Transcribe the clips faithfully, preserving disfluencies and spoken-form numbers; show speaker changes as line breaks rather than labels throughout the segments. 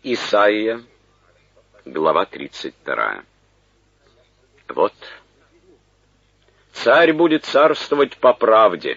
Исайя, глава тридцать вторая. Вот, царь будет царствовать по правде,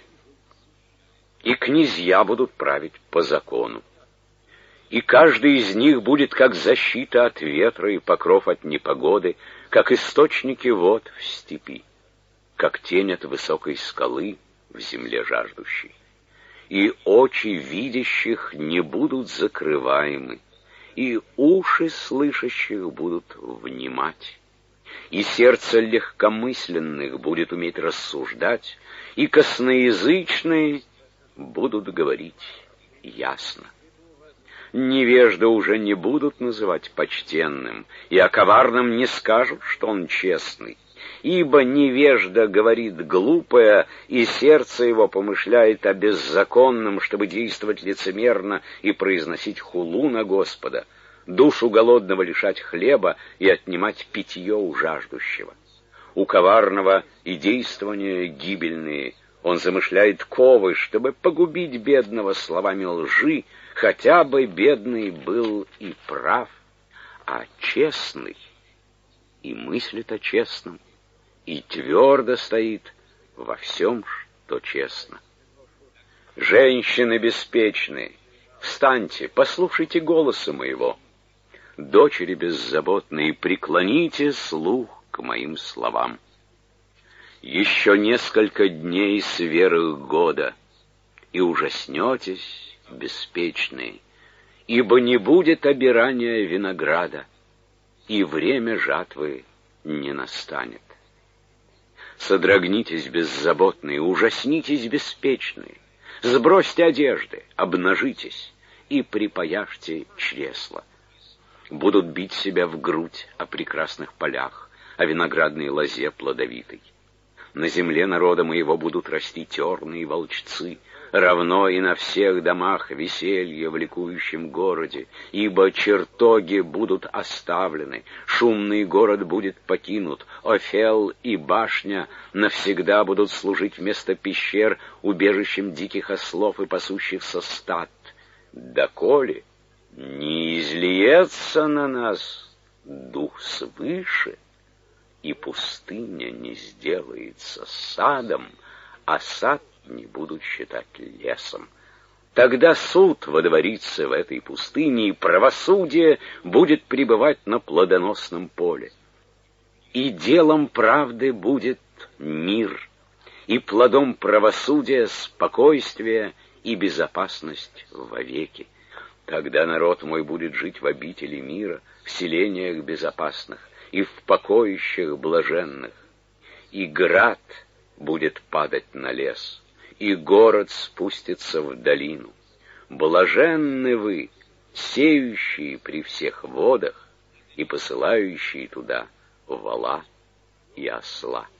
и князья будут править по закону. И каждый из них будет как защита от ветра и покров от непогоды, как источники вод в степи, как тень от высокой скалы в земле жаждущей. И очи видящих не будут закрываемы, и уши слышащих будут внимать, и сердце легкомысленных будет уметь рассуждать, и косноязычные будут говорить ясно. Невежды уже не будут называть почтенным, и о коварном не скажут, что он честный. Ибо невежда говорит глупое, и сердце его помышляет о беззаконном, чтобы действовать лицемерно и произносить хулу на Господа, душу голодного лишать хлеба и отнимать питье у жаждущего. У коварного и действования гибельные. Он замышляет ковы, чтобы погубить бедного словами лжи, хотя бы бедный был и прав, а честный и мыслит о честном, и твердо стоит во всем, что честно. Женщины беспечные, встаньте, послушайте голоса моего. Дочери беззаботные, преклоните слух к моим словам. Еще несколько дней сверх года, и ужаснетесь, беспечные, ибо не будет обирания винограда, и время жатвы не настанет. Содрогнитесь, беззаботные, ужаснитесь, беспечные, сбросьте одежды, обнажитесь и припояжьте чресла. Будут бить себя в грудь о прекрасных полях, о виноградной лозе плодовитой. На земле народа моего будут расти терны и волчцы, равно и на всех домах веселье в ликующем городе, ибо чертоги будут оставлены, шумный город будет покинут, Офел и башня навсегда будут служить вместо пещер убежищем диких ослов и пасущихся стад. Доколе не излиется на нас дух свыше, и пустыня не сделается садом, а сад не будут считать лесом. Тогда суд водворится в этой пустыне, и правосудие будет пребывать на плодоносном поле. И делом правды будет мир, и плодом правосудия спокойствие и безопасность вовеки. Тогда народ мой будет жить в обители мира, в селениях безопасных и в покоищах блаженных. И град будет падать на лес, и город спустится в долину. Блаженны вы, сеющие при всех водах и посылающие туда вола и осла.